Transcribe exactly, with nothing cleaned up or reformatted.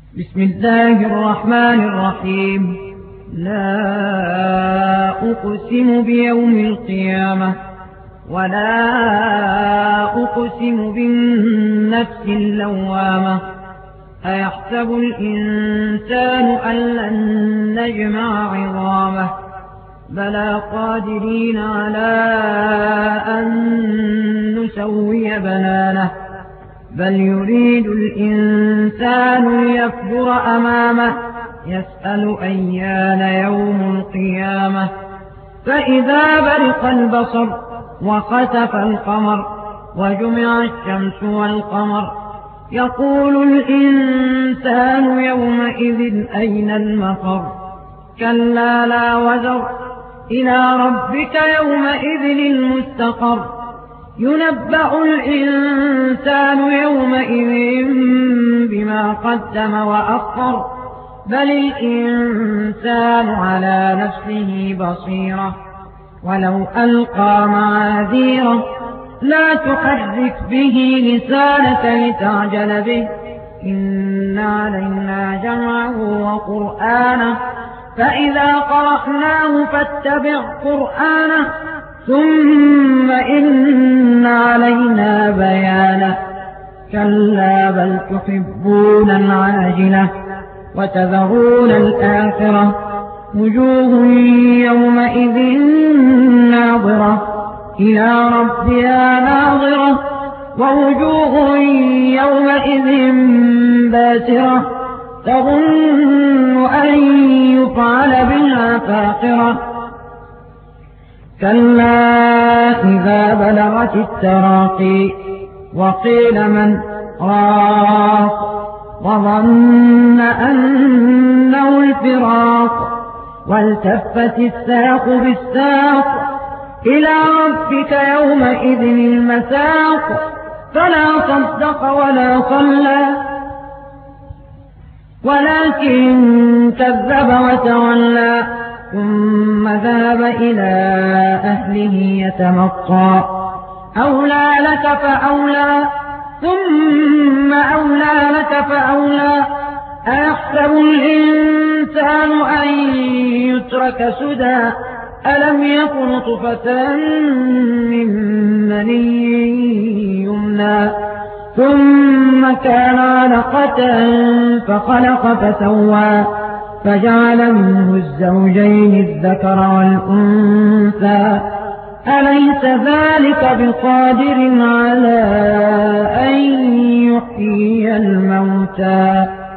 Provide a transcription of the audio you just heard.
بسم الله الرحمن الرحيم. لا أقسم بيوم القيامة ولا أقسم بالنفس اللوامة. أيحسب الإنسان أن لن نجمع عظامه بلى قادرين على أن نسوي بنانه بل يريد الإنسان ليفجر أمامه يسأل أيان يوم القيامة. فإذا برق البصر وخسف القمر وجمع الشمس والقمر يقول الإنسان يومئذ أين المفر كلا لا وزر إلى ربك يومئذ المستقر. ينبأ الإنسان يومئذ بما قدم وأخر بل الإنسان على نفسه بصيرة ولو ألقى معاذيره لا تحرك به لسانك لتعجل به إن علينا جمعه وقرآنه فإذا قرأناه فاتبع قرآنه ثم إن علينا بيانه. كلا بل تحبون العاجلة وتذرون الآخرة وجوه يومئذ ناظرة إلى ربها ناظرة ووجوه يومئذ باسرة تظن أن يفعل بها فاقرة. كلا إذا بلغت التراقي وقيل من راق وظن أنه الفراق والتفت الساق بالساق إلى ربك يومئذ المساق. فلا صدق ولا صلى ولكن كذب وتولى ثم ذهب إلى أهله يتمطى أولى لك فأولى ثم أولى لك فأولى. أيحسب الإنسان أن يترك سدى ألم يكن نطفة من مني يمنى ثم كان علقة فخلق فسوى فجعل منه الزوجين الذكر والأنثى أليس ذلك بقادر على أن يحيي الموتى